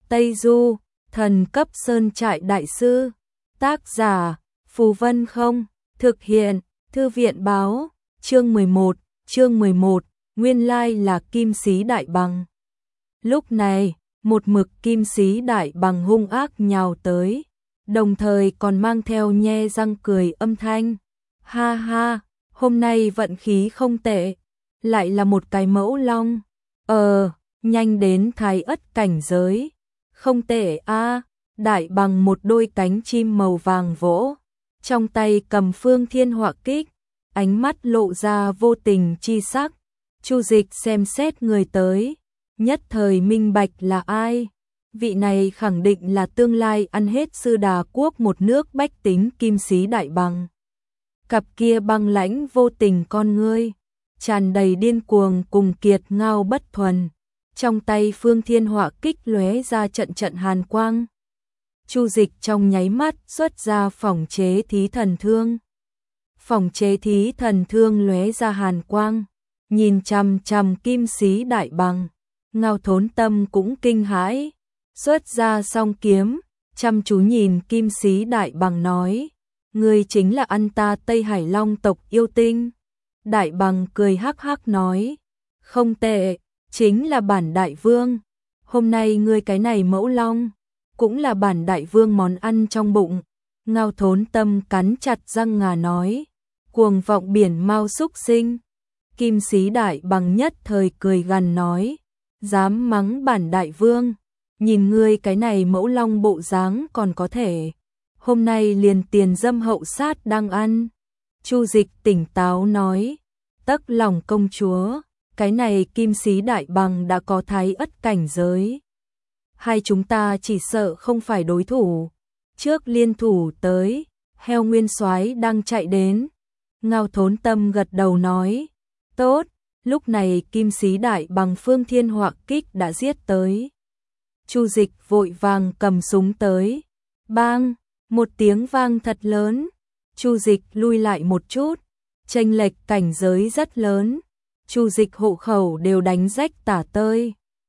Tây Du, thần cấp sơn trại đại sư. Tác giả, Phù Vân Không. Thực hiện, Thư viện báo. Chương 11, nguyên lai là Kim Sĩ Đại Bằng. Lúc này, một mực Kim Sĩ Đại Bằng hung ác nhào tới, đồng thời còn mang theo nhe răng cười âm thanh. Ha ha, hôm nay vận khí không tệ, lại là một cái mẫu long. Nhanh đến thái ất cảnh giới. Không tệ a. Đại Bằng một đôi cánh chim màu vàng vỗ, trong tay cầm Phương Thiên Họa Kích, ánh mắt lộ ra vô tình chi sắc. Chu Dịch xem xét người tới, nhất thời minh bạch là ai. Vị này khẳng định là tương lai ăn hết Sư Đà quốc một nước bách tính Kim Sĩ Đại Bằng. Cặp kia băng lãnh vô tình con ngươi, tràn đầy điên cuồng cùng kiệt ngao bất thuần. Trong tay Phương Thiên Họa Kích lóe ra trận trận hàn quang. Chu Dịch trong nháy mắt xuất ra phỏng chế thí thần thương. Phỏng chế thí thần thương lóe ra hàn quang, nhìn chằm chằm Kim Sĩ Đại Bằng. Ngao Thốn Tâm cũng kinh hãi, xuất ra song kiếm, chăm chú nhìn Kim Sĩ Đại Bằng nói: "Ngươi chính là ăn ta Tây Hải Long tộc yêu tinh?" Đại Bằng cười hắc hắc nói: "Không tệ, chính là bản đại vương. Hôm nay ngươi cái này mẫu long, cũng là bản đại vương món ăn trong bụng." Ngao Thốn Tâm cắn chặt răng ngà nói: "Cuồng vọng biển mao xúc sinh." Kim Sĩ Đại Bằng nhất thời cười gằn nói: "Dám mắng bản đại vương, nhìn ngươi cái này mẫu long bộ dáng còn có thể, hôm nay liền tiền dâm hậu sát đang ăn." Chu Dịch tỉnh táo nói: "Tấc lòng công chúa, cái này Kim Sĩ Đại Bằng đã có thái ất cảnh giới, hai chúng ta chỉ sợ không phải đối thủ. Trước liên thủ tới, heo nguyên soái đang chạy đến." Ngao Thốn Tâm gật đầu nói: "Tốt." Lúc này Kim Sĩ Đại Bằng Phương Thiên Họa Kích đã giết tới. Chu Dịch vội vàng cầm súng tới. Bang, một tiếng vang thật lớn. Chu Dịch lui lại một chút, chênh lệch cảnh giới rất lớn. Chu Dịch hộ khẩu đều đánh rách tả tơi.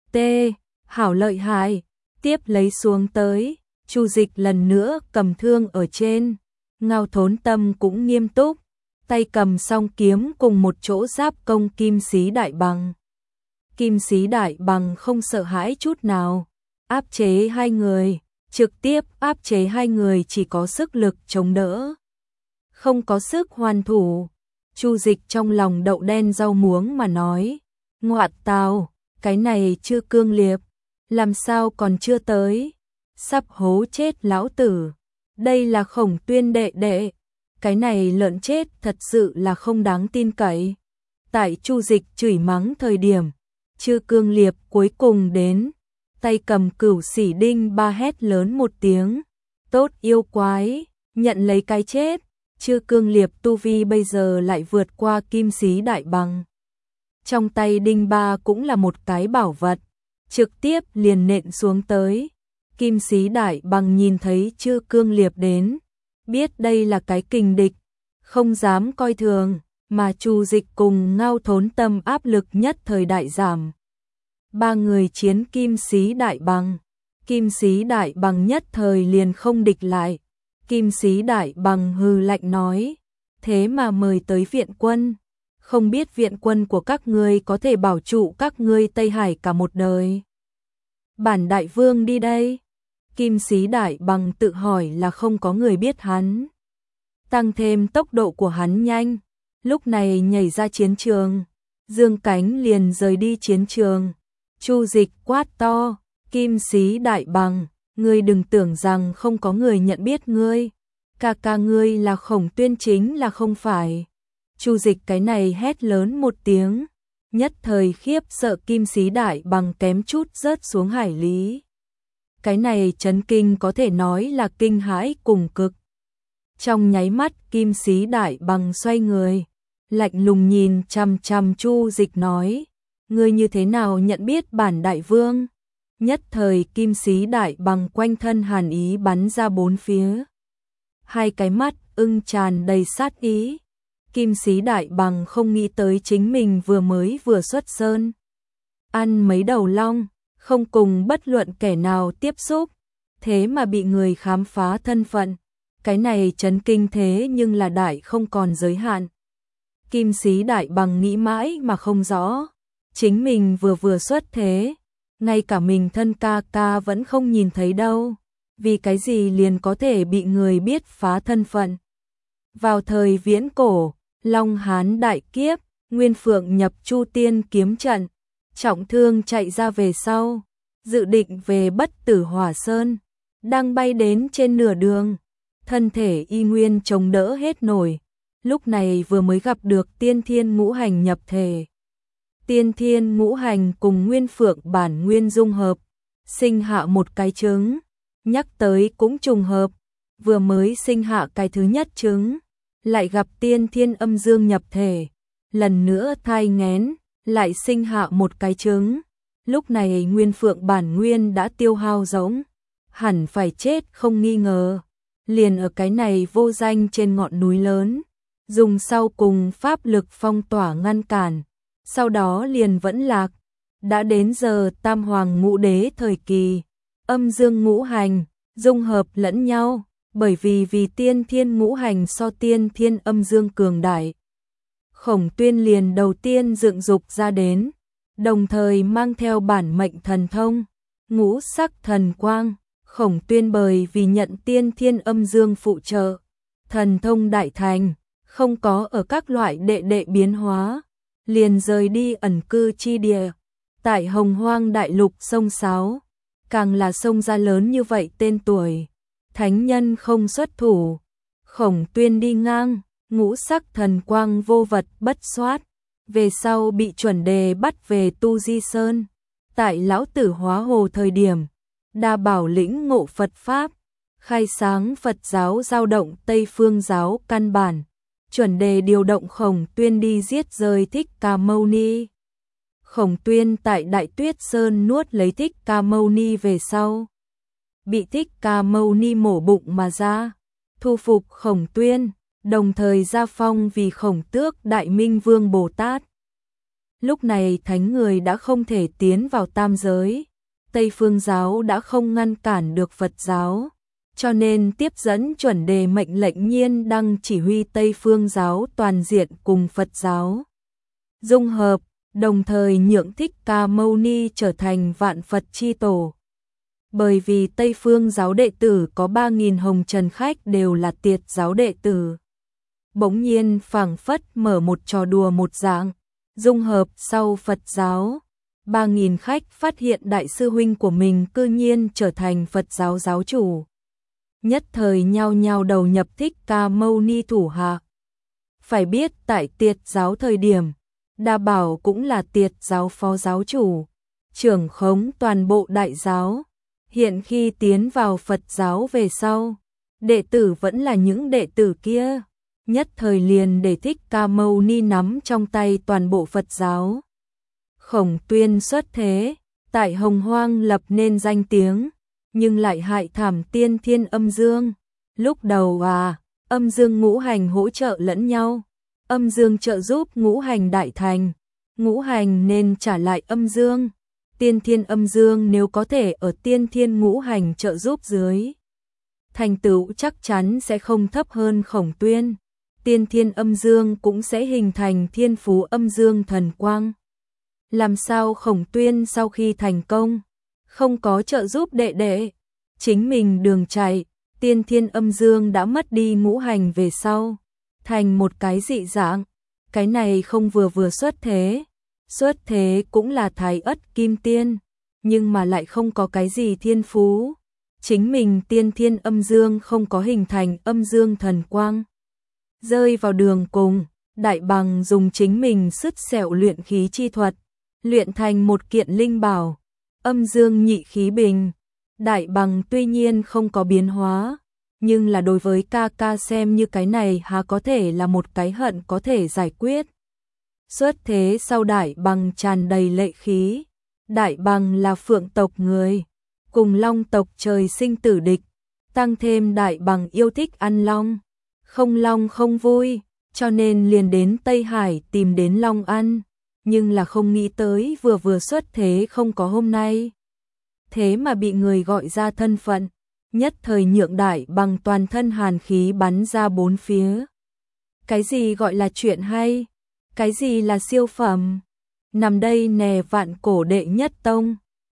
Hảo lợi hại. Tiếp lấy xuống tới, Chu Dịch lần nữa cầm thương ở trên. Ngao Thốn Tâm cũng nghiêm túc, tay cầm song kiếm cùng một chỗ giáp công Kim Sĩ Đại Bằng. Kim Sĩ Đại Bằng không sợ hãi chút nào, áp chế hai người, trực tiếp áp chế hai người chỉ có sức lực chống đỡ, không có sức hoàn thủ. Chu Dịch trong lòng đậu đen rau muống mà nói: "Ngoạn tào, cái này chưa cương liệp, làm sao còn chưa tới, sắp hố chết lão tử. Đây là Khổng Tuyên đệ đệ, cái này lợn chết thật sự là không đáng tin cậy." Tại Chu Dịch chửi mắng thời điểm, Chư Cương Liệp cuối cùng đến, tay cầm Cửu Sĩ Đinh ba hét lớn một tiếng: "Tốt yêu quái, nhận lấy cái chết." Chư Cương Liệp tu vi bây giờ lại vượt qua Kim Sĩ Đại Bằng. Trong tay đinh ba cũng là một cái bảo vật, trực tiếp liền nện xuống tới. Kim Sĩ Đại Bằng nhìn thấy Chư Cương Liệp đến, biết đây là cái kình địch, không dám coi thường, mà Chu Dịch cùng Ngao Thốn Tâm áp lực nhất thời đại giảm. Ba người chiến Kim Sĩ Đại Bằng. Kim Sĩ Đại Bằng nhất thời liền không địch lại. Kim Sĩ Đại Bằng hừ lạnh nói: "Thế mà mời tới viện quân, không biết viện quân của các ngươi có thể bảo trụ các ngươi Tây Hải cả một đời. Bản đại vương đi đây." Kim Sĩ Đại Bằng tự hỏi là không có người biết hắn. Tăng thêm tốc độ của hắn nhanh, lúc này nhảy ra chiến trường, dương cánh liền rời đi chiến trường. Chu Dịch quát to: "Kim Sĩ Đại Bằng, ngươi đừng tưởng rằng không có người nhận biết ngươi. Ca ngươi là Khổng Tuyên chính là không phải." Chu Dịch cái này hét lớn một tiếng, nhất thời khiếp sợ Kim Sĩ Đại Bằng kém chút rớt xuống hải lý. Cái này chấn kinh có thể nói là kinh hãi cùng cực. Trong nháy mắt Kim Sĩ Đại Bằng xoay người, lạnh lùng nhìn chằm chằm Chu Dịch nói: "Ngươi như thế nào nhận biết bản đại vương?" Nhất thời Kim Sĩ Đại Bằng quanh thân hàn ý bắn ra bốn phía. Hai cái mắt ưng tràn đầy sát ý. Kim Sĩ Đại Bằng không nghĩ tới chính mình vừa mới vừa xuất sơn, ăn mấy đầu long, không cùng bất luận kẻ nào tiếp xúc, thế mà bị người khám phá thân phận. Cái này chấn kinh thế nhưng là đại không còn giới hạn. Kim Sĩ Đại Bằng nghĩ mãi mà không rõ, chính mình vừa xuất thế, ngay cả mình thân ca ca vẫn không nhìn thấy đâu, vì cái gì liền có thể bị người biết phá thân phận. Vào thời viễn cổ, Long Hán đại kiếp, Nguyên Phượng nhập Chu Tiên kiếm trận, trọng thương chạy ra về sau, dự định về Bất Tử Hỏa Sơn, đang bay đến trên nửa đường, thân thể y nguyên chống đỡ hết nổi, lúc này vừa mới gặp được Tiên Thiên Ngũ Hành nhập thể. Tiên Thiên Ngũ Hành cùng Nguyên Phượng bản nguyên dung hợp, sinh hạ một cái trứng, nhắc tới cũng trùng hợp, vừa mới sinh hạ cái thứ nhất trứng, lại gặp Tiên Thiên âm dương nhập thể, lần nữa thai nghén, lại sinh hạ một cái trứng. Lúc này Nguyên Phượng bản nguyên đã tiêu hao rỗng, hẳn phải chết không nghi ngờ. Liền ở cái này vô danh trên ngọn núi lớn, dùng sau cùng pháp lực phong tỏa ngăn cản, sau đó liền vẫn lạc. Đã đến giờ Tam Hoàng Ngũ Đế thời kỳ, âm dương ngũ hành dung hợp lẫn nhau, bởi vì Tiên Thiên Ngũ Hành so Tiên Thiên âm dương cường đại. Khổng Tuyên liền đầu tiên dựng dục ra đến, đồng thời mang theo bản mệnh thần thông, Ngũ Sắc Thần Quang. Khổng Tuyên bởi vì nhận Tiên Thiên âm dương phụ trợ, thần thông đại thành, không có ở các loại đệ biến hóa, liền rời đi ẩn cư chi địa, tại Hồng Hoang đại lục sông Sáo, càng là sông ra lớn như vậy tên tuổi, thánh nhân không xuất thủ, Khổng Tuyên đi ngang, Ngũ Sắc Thần Quang vô vật bất soát, về sau bị chuẩn đề bắt về Tu Di Sơn, tại Lão Tử hóa hồ thời điểm, đa bảo lĩnh ngộ Phật Pháp, khai sáng Phật giáo dao động Tây Phương giáo căn bản, chuẩn đề điều động Khổng Tuyên đi giết rơi Thích Ca Mâu Ni. Khổng Tuyên tại Đại Tuyết Sơn nuốt lấy Thích Ca Mâu Ni về sau, bị Thích Ca Mâu Ni mổ bụng mà ra, thu phục Khổng Tuyên, đồng thời gia phong vì Khổng Tước Đại Minh Vương Bồ Tát. Lúc này thánh người đã không thể tiến vào tam giới, Tây Phương giáo đã không ngăn cản được Phật giáo, cho nên tiếp dẫn chuẩn đề mệnh lệnh Nhiên Đăng chỉ huy Tây Phương giáo toàn diện cùng Phật giáo dung hợp, đồng thời nhượng Thích Ca Mâu Ni trở thành vạn Phật chi tổ. Bởi vì Tây Phương giáo đệ tử có 3.000 hồng trần khách đều là Tiệt giáo đệ tử. Bỗng nhiên phảng phất mở một trò đùa một dạng, dung hợp sau Phật giáo. 3.000 khách phát hiện đại sư huynh của mình cư nhiên trở thành Phật giáo giáo chủ. Nhất thời nhao nhao đầu nhập Thích Ca Mâu Ni thủ hạ. Phải biết tại Tiệt giáo thời điểm, Đa Bảo cũng là Tiệt giáo phó giáo chủ, trưởng khống toàn bộ đại giáo. Hiện khi tiến vào Phật giáo về sau, đệ tử vẫn là những đệ tử kia, nhất thời liền để Thích Ca Mâu Ni nắm trong tay toàn bộ Phật giáo. Khổng Tuyên xuất thế, tại Hồng Hoang lập nên danh tiếng, nhưng lại hại thảm Tiên Thiên âm dương. Lúc đầu âm dương ngũ hành hỗ trợ lẫn nhau, âm dương trợ giúp ngũ hành đại thành, ngũ hành nên trả lại âm dương. Tiên Thiên âm dương nếu có thể ở Tiên Thiên ngũ hành trợ giúp dưới, thành tựu chắc chắn sẽ không thấp hơn Khổng Tuyên. Tiên Thiên âm dương cũng sẽ hình thành thiên phú âm dương thần quang. Làm sao Khổng Tuyên sau khi thành công, không có trợ giúp đệ đệ, chính mình đường chạy, Tiên Thiên âm dương đã mất đi ngũ hành về sau, thành một cái dị dạng, cái này không vừa xuất thế cũng là Thái Ất Kim Tiên, nhưng mà lại không có cái gì thiên phú, chính mình Tiên Thiên âm dương không có hình thành âm dương thần quang. Rơi vào đường cùng, Đại Bằng dùng chính mình sứt sẹo luyện khí chi thuật, luyện thành một kiện linh bảo, âm dương nhị khí bình. Đại Bằng tuy nhiên không có biến hóa, nhưng là đối với ca ca xem như cái này há có thể là một cái hận có thể giải quyết. Xuất thế sau Đại Bằng tràn đầy lệ khí, Đại Bằng là Phượng tộc người, cùng Long tộc trời sinh tử địch, tăng thêm Đại Bằng yêu thích ăn long không vui, cho nên liền đến Tây Hải tìm đến long ăn, nhưng là không nghĩ tới vừa xuất thế không có hôm nay, thế mà bị người gọi ra thân phận, nhất thời Nhượng Đại Bằng toàn thân hàn khí bắn ra bốn phía. Cái gì gọi là chuyện hay? Cái gì là siêu phẩm? Nằm đây nè, Vạn Cổ đệ nhất tông.